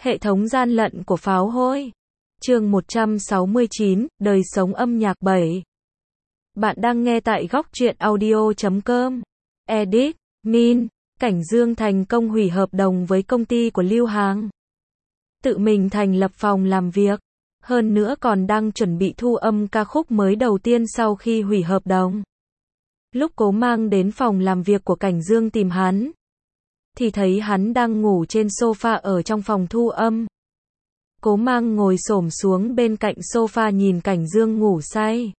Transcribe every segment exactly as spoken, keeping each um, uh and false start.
Hệ thống gian lận của pháo hôi. Chương một trăm sáu mươi chín, đời sống âm nhạc bảy. Bạn đang nghe tại góc truyện audio chấm com. Edit, Min, Cảnh Dương thành công hủy hợp đồng với công ty của Lưu Hàng. Tự mình thành lập phòng làm việc. Hơn nữa còn đang chuẩn bị thu âm ca khúc mới đầu tiên sau khi hủy hợp đồng. Lúc Cố Mang đến phòng làm việc của Cảnh Dương tìm hắn, thì thấy hắn đang ngủ trên sofa ở trong phòng thu âm. Cố Mang ngồi xổm xuống bên cạnh sofa nhìn Cảnh Dương ngủ say.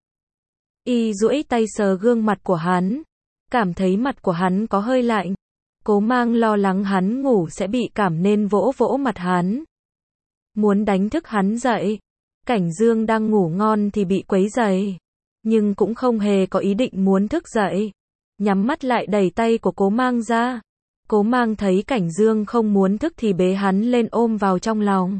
Y duỗi tay sờ gương mặt của hắn, cảm thấy mặt của hắn có hơi lạnh. Cố Mang lo lắng hắn ngủ sẽ bị cảm nên vỗ vỗ mặt hắn, muốn đánh thức hắn dậy. Cảnh Dương đang ngủ ngon thì bị quấy rầy, nhưng cũng không hề có ý định muốn thức dậy. Nhắm mắt lại đẩy tay của Cố Mang ra. Cố Mang thấy Cảnh Dương không muốn thức thì bế hắn lên ôm vào trong lòng.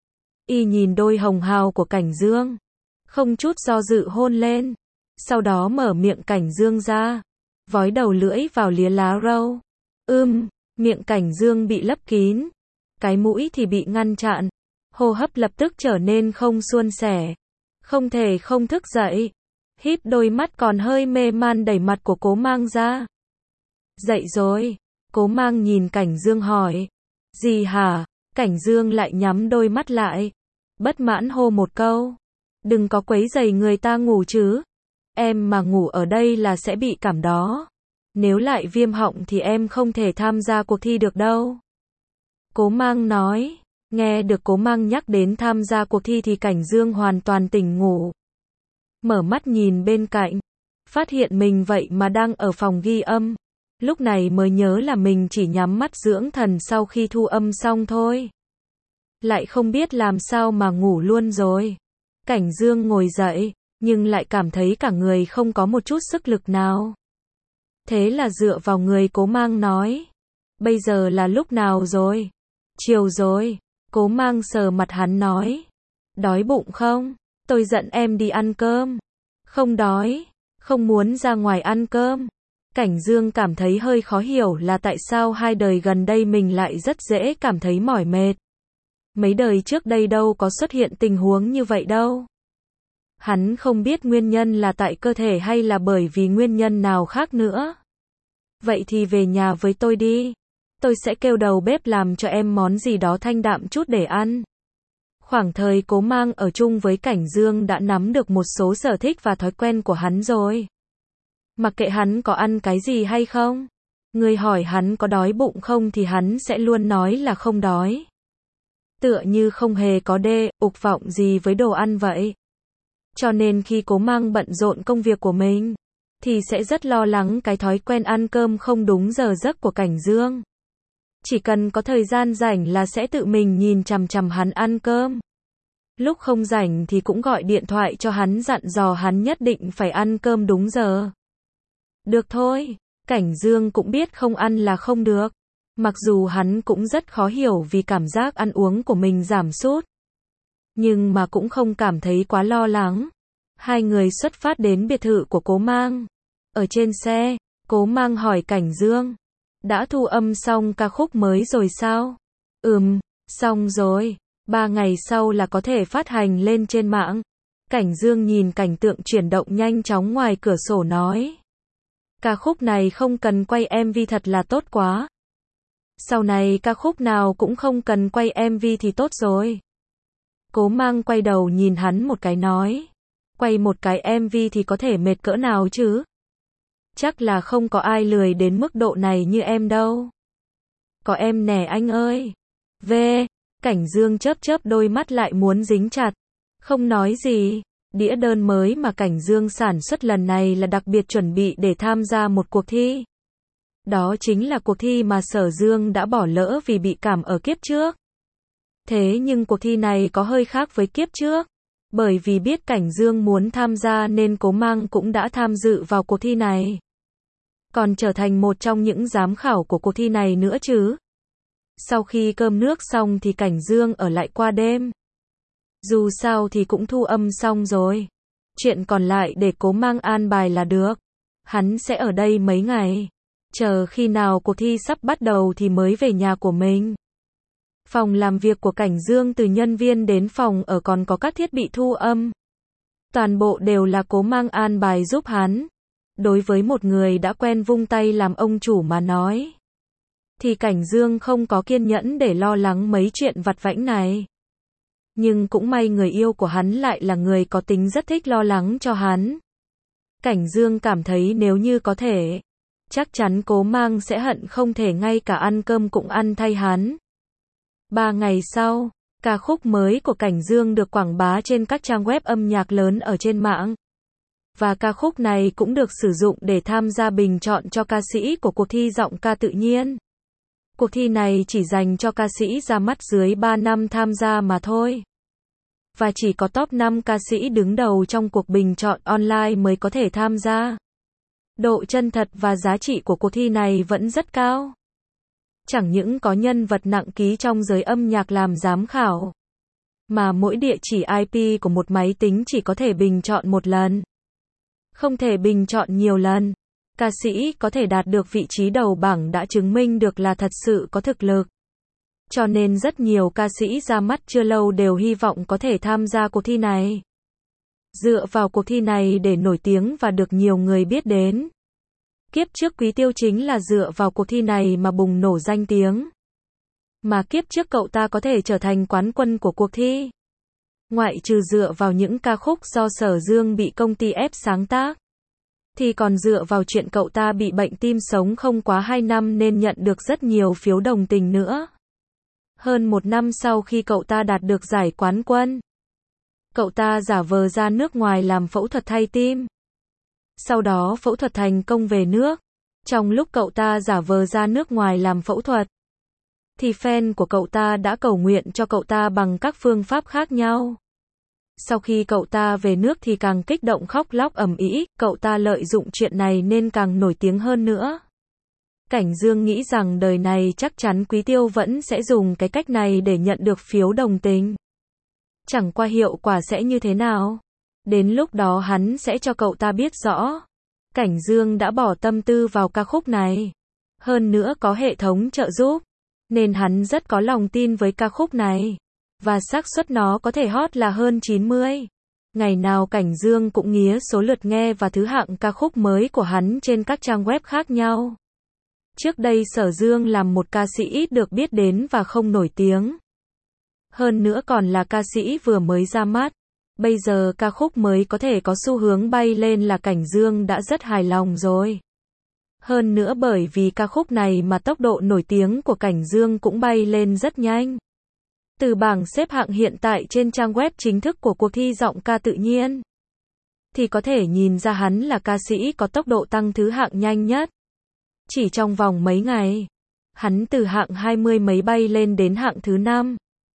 Y nhìn đôi hồng hào của Cảnh Dương, không chút do dự hôn lên. Sau đó mở miệng Cảnh Dương ra, vói đầu lưỡi vào lìa lá râu. Ưm, miệng Cảnh Dương bị lấp kín, cái mũi thì bị ngăn chặn. Hô hấp lập tức trở nên không suôn sẻ, không thể không thức dậy. Híp đôi mắt còn hơi mê man đẩy mặt của Cố Mang ra. Dậy rồi. Cố Mang nhìn Cảnh Dương hỏi. Gì hả? Cảnh Dương lại nhắm đôi mắt lại, bất mãn hô một câu. Đừng có quấy rầy người ta ngủ chứ. Em mà ngủ ở đây là sẽ bị cảm đó. Nếu lại viêm họng thì em không thể tham gia cuộc thi được đâu. Cố Mang nói. Nghe được Cố Mang nhắc đến tham gia cuộc thi thì Cảnh Dương hoàn toàn tỉnh ngủ. Mở mắt nhìn bên cạnh, phát hiện mình vậy mà đang ở phòng ghi âm. Lúc này mới nhớ là mình chỉ nhắm mắt dưỡng thần sau khi thu âm xong thôi. Lại không biết làm sao mà ngủ luôn rồi. Cảnh Dương ngồi dậy, nhưng lại cảm thấy cả người không có một chút sức lực nào. Thế là dựa vào người Cố Mang nói. Bây giờ là lúc nào rồi? Chiều rồi. Cố Mang sờ mặt hắn nói. Đói bụng không? Tôi dẫn em đi ăn cơm. Không đói, không muốn ra ngoài ăn cơm. Cảnh Dương cảm thấy hơi khó hiểu là tại sao hai đời gần đây mình lại rất dễ cảm thấy mỏi mệt. Mấy đời trước đây đâu có xuất hiện tình huống như vậy đâu. Hắn không biết nguyên nhân là tại cơ thể hay là bởi vì nguyên nhân nào khác nữa. Vậy thì về nhà với tôi đi. Tôi sẽ kêu đầu bếp làm cho em món gì đó thanh đạm chút để ăn. Khoảng thời Cố Mang ở chung với Cảnh Dương đã nắm được một số sở thích và thói quen của hắn rồi. Mặc kệ hắn có ăn cái gì hay không, người hỏi hắn có đói bụng không thì hắn sẽ luôn nói là không đói. Tựa như không hề có đê, ục vọng gì với đồ ăn vậy. Cho nên khi Cố Mang bận rộn công việc của mình, thì sẽ rất lo lắng cái thói quen ăn cơm không đúng giờ giấc của Cảnh Dương. Chỉ cần có thời gian rảnh là sẽ tự mình nhìn chằm chằm hắn ăn cơm. Lúc không rảnh thì cũng gọi điện thoại cho hắn dặn dò hắn nhất định phải ăn cơm đúng giờ. Được thôi, Cảnh Dương cũng biết không ăn là không được. Mặc dù hắn cũng rất khó hiểu vì cảm giác ăn uống của mình giảm sút, nhưng mà cũng không cảm thấy quá lo lắng. Hai người xuất phát đến biệt thự của Cố Mang. Ở trên xe, Cố Mang hỏi Cảnh Dương. Đã thu âm xong ca khúc mới rồi sao? Ừm, xong rồi. Ba ngày sau là có thể phát hành lên trên mạng. Cảnh Dương nhìn cảnh tượng chuyển động nhanh chóng ngoài cửa sổ nói. Ca khúc này không cần quay em vê thật là tốt quá. Sau này ca khúc nào cũng không cần quay em vê thì tốt rồi. Cố Mang quay đầu nhìn hắn một cái nói. Quay một cái em vê thì có thể mệt cỡ nào chứ? Chắc là không có ai lười đến mức độ này như em đâu. Có em nè anh ơi. Về. Cảnh Dương chớp chớp đôi mắt lại muốn dính chặt. Không nói gì. Đĩa đơn mới mà Cảnh Dương sản xuất lần này là đặc biệt chuẩn bị để tham gia một cuộc thi. Đó chính là cuộc thi mà Sở Dương đã bỏ lỡ vì bị cảm ở kiếp trước. Thế nhưng cuộc thi này có hơi khác với kiếp trước. Bởi vì biết Cảnh Dương muốn tham gia nên Cố Mang cũng đã tham dự vào cuộc thi này. Còn trở thành một trong những giám khảo của cuộc thi này nữa chứ. Sau khi cơm nước xong thì Cảnh Dương ở lại qua đêm. Dù sao thì cũng thu âm xong rồi. Chuyện còn lại để Cố Mang an bài là được. Hắn sẽ ở đây mấy ngày. Chờ khi nào cuộc thi sắp bắt đầu thì mới về nhà của mình. Phòng làm việc của Cảnh Dương từ nhân viên đến phòng ở còn có các thiết bị thu âm. Toàn bộ đều là Cố Mang an bài giúp hắn. Đối với một người đã quen vung tay làm ông chủ mà nói, thì Cảnh Dương không có kiên nhẫn để lo lắng mấy chuyện vặt vãnh này. Nhưng cũng may người yêu của hắn lại là người có tính rất thích lo lắng cho hắn. Cảnh Dương cảm thấy nếu như có thể, chắc chắn Cố Mang sẽ hận không thể ngay cả ăn cơm cũng ăn thay hắn. Ba ngày sau, ca khúc mới của Cảnh Dương được quảng bá trên các trang web âm nhạc lớn ở trên mạng. Và ca khúc này cũng được sử dụng để tham gia bình chọn cho ca sĩ của cuộc thi giọng ca tự nhiên. Cuộc thi này chỉ dành cho ca sĩ ra mắt dưới ba năm tham gia mà thôi. Và chỉ có top năm ca sĩ đứng đầu trong cuộc bình chọn online mới có thể tham gia. Độ chân thật và giá trị của cuộc thi này vẫn rất cao. Chẳng những có nhân vật nặng ký trong giới âm nhạc làm giám khảo, mà mỗi địa chỉ i pê của một máy tính chỉ có thể bình chọn một lần, không thể bình chọn nhiều lần. Ca sĩ có thể đạt được vị trí đầu bảng đã chứng minh được là thật sự có thực lực. Cho nên rất nhiều ca sĩ ra mắt chưa lâu đều hy vọng có thể tham gia cuộc thi này. Dựa vào cuộc thi này để nổi tiếng và được nhiều người biết đến. Kiếp trước Quý Tiêu chính là dựa vào cuộc thi này mà bùng nổ danh tiếng. Mà kiếp trước cậu ta có thể trở thành quán quân của cuộc thi, ngoại trừ dựa vào những ca khúc do Sở Dương bị công ty ép sáng tác, thì còn dựa vào chuyện cậu ta bị bệnh tim sống không quá hai năm nên nhận được rất nhiều phiếu đồng tình nữa. Hơn một năm sau khi cậu ta đạt được giải quán quân, cậu ta giả vờ ra nước ngoài làm phẫu thuật thay tim. Sau đó phẫu thuật thành công về nước. Trong lúc cậu ta giả vờ ra nước ngoài làm phẫu thuật, thì fan của cậu ta đã cầu nguyện cho cậu ta bằng các phương pháp khác nhau. Sau khi cậu ta về nước thì càng kích động khóc lóc ầm ĩ, cậu ta lợi dụng chuyện này nên càng nổi tiếng hơn nữa. Cảnh Dương nghĩ rằng đời này chắc chắn Quý Tiêu vẫn sẽ dùng cái cách này để nhận được phiếu đồng tình. Chẳng qua hiệu quả sẽ như thế nào? Đến lúc đó hắn sẽ cho cậu ta biết rõ. Cảnh Dương đã bỏ tâm tư vào ca khúc này. Hơn nữa có hệ thống trợ giúp, nên hắn rất có lòng tin với ca khúc này. Và xác suất nó có thể hot là hơn chín mươi. Ngày nào Cảnh Dương cũng nghía số lượt nghe và thứ hạng ca khúc mới của hắn trên các trang web khác nhau. Trước đây Sở Dương làm một ca sĩ ít được biết đến và không nổi tiếng. Hơn nữa còn là ca sĩ vừa mới ra mắt. Bây giờ ca khúc mới có thể có xu hướng bay lên là Cảnh Dương đã rất hài lòng rồi. Hơn nữa bởi vì ca khúc này mà tốc độ nổi tiếng của Cảnh Dương cũng bay lên rất nhanh. Từ bảng xếp hạng hiện tại trên trang web chính thức của cuộc thi giọng ca tự nhiên, thì có thể nhìn ra hắn là ca sĩ có tốc độ tăng thứ hạng nhanh nhất. Chỉ trong vòng mấy ngày, hắn từ hạng hai mươi mấy bay lên đến hạng thứ năm.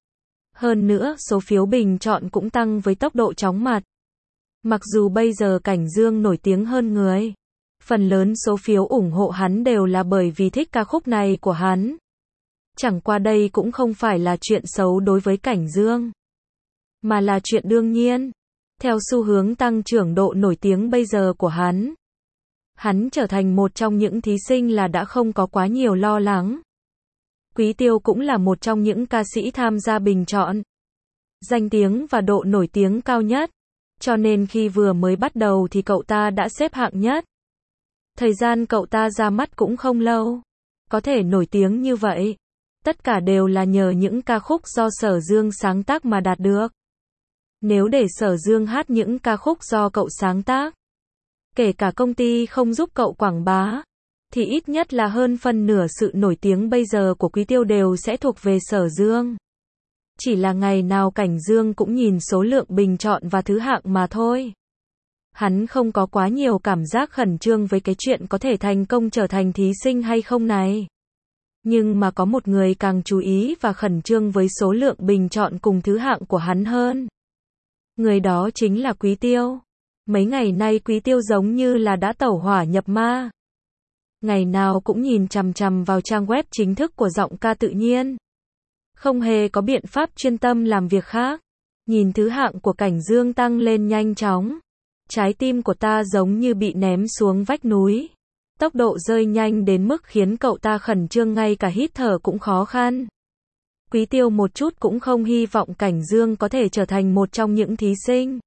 Hơn nữa, số phiếu bình chọn cũng tăng với tốc độ chóng mặt. Mặc dù bây giờ Cảnh Dương nổi tiếng hơn người, phần lớn số phiếu ủng hộ hắn đều là bởi vì thích ca khúc này của hắn. Chẳng qua đây cũng không phải là chuyện xấu đối với Cảnh Dương, mà là chuyện đương nhiên. Theo xu hướng tăng trưởng độ nổi tiếng bây giờ của hắn, hắn trở thành một trong những thí sinh là đã không có quá nhiều lo lắng. Quý Tiêu cũng là một trong những ca sĩ tham gia bình chọn, danh tiếng và độ nổi tiếng cao nhất, cho nên khi vừa mới bắt đầu thì cậu ta đã xếp hạng nhất. Thời gian cậu ta ra mắt cũng không lâu, có thể nổi tiếng như vậy, tất cả đều là nhờ những ca khúc do Sở Dương sáng tác mà đạt được. Nếu để Sở Dương hát những ca khúc do cậu sáng tác, kể cả công ty không giúp cậu quảng bá, thì ít nhất là hơn phân nửa sự nổi tiếng bây giờ của Quý Tiêu đều sẽ thuộc về Sở Dương. Chỉ là ngày nào Cảnh Dương cũng nhìn số lượng bình chọn và thứ hạng mà thôi. Hắn không có quá nhiều cảm giác khẩn trương với cái chuyện có thể thành công trở thành thí sinh hay không này. Nhưng mà có một người càng chú ý và khẩn trương với số lượng bình chọn cùng thứ hạng của hắn hơn. Người đó chính là Quý Tiêu. Mấy ngày nay Quý Tiêu giống như là đã tẩu hỏa nhập ma. Ngày nào cũng nhìn chằm chằm vào trang web chính thức của giọng ca tự nhiên. Không hề có biện pháp chuyên tâm làm việc khác. Nhìn thứ hạng của Cảnh Dương tăng lên nhanh chóng. Trái tim của ta giống như bị ném xuống vách núi. Tốc độ rơi nhanh đến mức khiến cậu ta khẩn trương ngay cả hít thở cũng khó khăn. Quý Tiêu một chút cũng không hy vọng Cảnh Dương có thể trở thành một trong những thí sinh.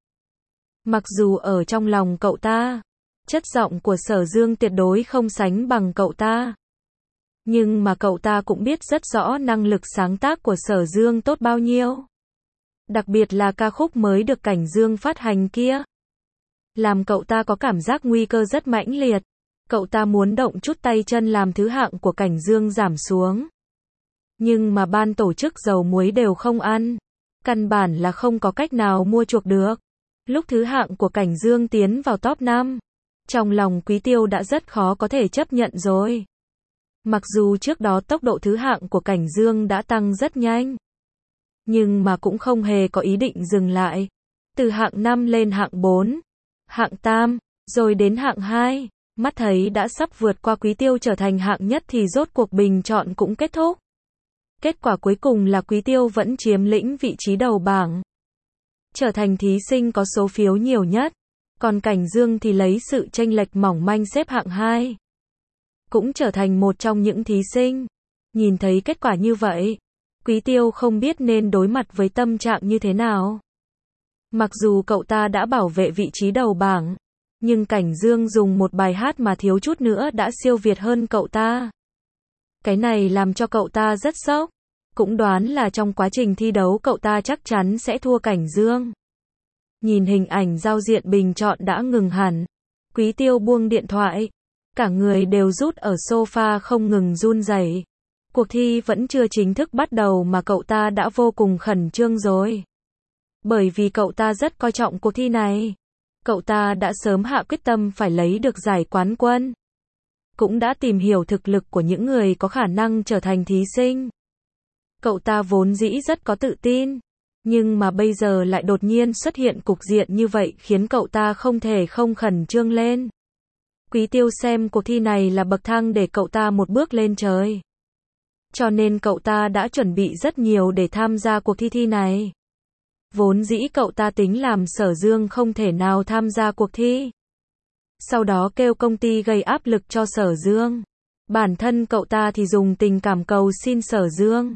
Mặc dù ở trong lòng cậu ta, chất giọng của Sở Dương tuyệt đối không sánh bằng cậu ta. Nhưng mà cậu ta cũng biết rất rõ năng lực sáng tác của Sở Dương tốt bao nhiêu. Đặc biệt là ca khúc mới được Cảnh Dương phát hành kia. Làm cậu ta có cảm giác nguy cơ rất mãnh liệt. Cậu ta muốn động chút tay chân làm thứ hạng của Cảnh Dương giảm xuống. Nhưng mà ban tổ chức dầu muối đều không ăn. Căn bản là không có cách nào mua chuộc được. Lúc thứ hạng của Cảnh Dương tiến vào top năm, trong lòng Quý Tiêu đã rất khó có thể chấp nhận rồi. Mặc dù trước đó tốc độ thứ hạng của Cảnh Dương đã tăng rất nhanh, nhưng mà cũng không hề có ý định dừng lại. Từ hạng năm lên hạng bốn, hạng tam, rồi đến hạng hai, mắt thấy đã sắp vượt qua Quý Tiêu trở thành hạng nhất thì rốt cuộc bình chọn cũng kết thúc. Kết quả cuối cùng là Quý Tiêu vẫn chiếm lĩnh vị trí đầu bảng, trở thành thí sinh có số phiếu nhiều nhất, còn Cảnh Dương thì lấy sự chênh lệch mỏng manh xếp hạng hai. Cũng trở thành một trong những thí sinh. Nhìn thấy kết quả như vậy, Quý Tiêu không biết nên đối mặt với tâm trạng như thế nào. Mặc dù cậu ta đã bảo vệ vị trí đầu bảng, nhưng Cảnh Dương dùng một bài hát mà thiếu chút nữa đã siêu việt hơn cậu ta. Cái này làm cho cậu ta rất sốc. Cũng đoán là trong quá trình thi đấu cậu ta chắc chắn sẽ thua Cảnh Dương. Nhìn hình ảnh giao diện bình chọn đã ngừng hẳn, Quý Tiêu buông điện thoại. Cả người đều rút ở sofa không ngừng run rẩy. Cuộc thi vẫn chưa chính thức bắt đầu mà cậu ta đã vô cùng khẩn trương rồi. Bởi vì cậu ta rất coi trọng cuộc thi này. Cậu ta đã sớm hạ quyết tâm phải lấy được giải quán quân. Cũng đã tìm hiểu thực lực của những người có khả năng trở thành thí sinh. Cậu ta vốn dĩ rất có tự tin. Nhưng mà bây giờ lại đột nhiên xuất hiện cục diện như vậy khiến cậu ta không thể không khẩn trương lên. Quý Tiêu xem cuộc thi này là bậc thang để cậu ta một bước lên trời. Cho nên cậu ta đã chuẩn bị rất nhiều để tham gia cuộc thi thi này. Vốn dĩ cậu ta tính làm Sở Dương không thể nào tham gia cuộc thi. Sau đó kêu công ty gây áp lực cho Sở Dương. Bản thân cậu ta thì dùng tình cảm cầu xin Sở Dương.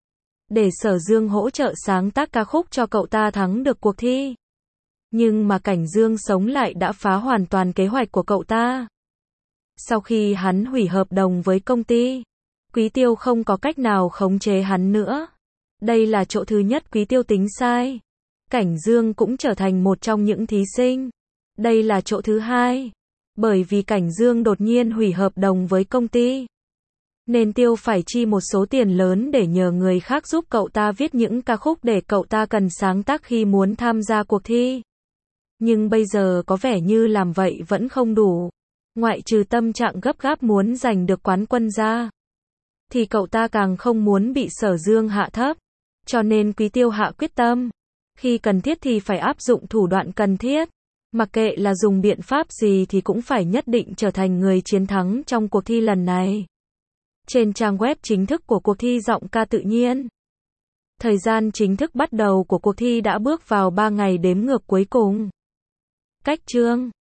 Để Sở Dương hỗ trợ sáng tác ca khúc cho cậu ta thắng được cuộc thi. Nhưng mà Cảnh Dương sống lại đã phá hoàn toàn kế hoạch của cậu ta. Sau khi hắn hủy hợp đồng với công ty, Quý Tiêu không có cách nào khống chế hắn nữa. Đây là chỗ thứ nhất Quý Tiêu tính sai. Cảnh Dương cũng trở thành một trong những thí sinh. Đây là chỗ thứ hai. Bởi vì Cảnh Dương đột nhiên hủy hợp đồng với công ty, nên Tiêu phải chi một số tiền lớn để nhờ người khác giúp cậu ta viết những ca khúc để cậu ta cần sáng tác khi muốn tham gia cuộc thi. Nhưng bây giờ có vẻ như làm vậy vẫn không đủ. Ngoại trừ tâm trạng gấp gáp muốn giành được quán quân ra, thì cậu ta càng không muốn bị Sở Dương hạ thấp. Cho nên Quý Tiêu hạ quyết tâm. Khi cần thiết thì phải áp dụng thủ đoạn cần thiết. Mặc kệ là dùng biện pháp gì thì cũng phải nhất định trở thành người chiến thắng trong cuộc thi lần này. Trên trang web chính thức của cuộc thi Giọng ca tự nhiên, thời gian chính thức bắt đầu của cuộc thi đã bước vào ba ngày đếm ngược cuối cùng. Cách chương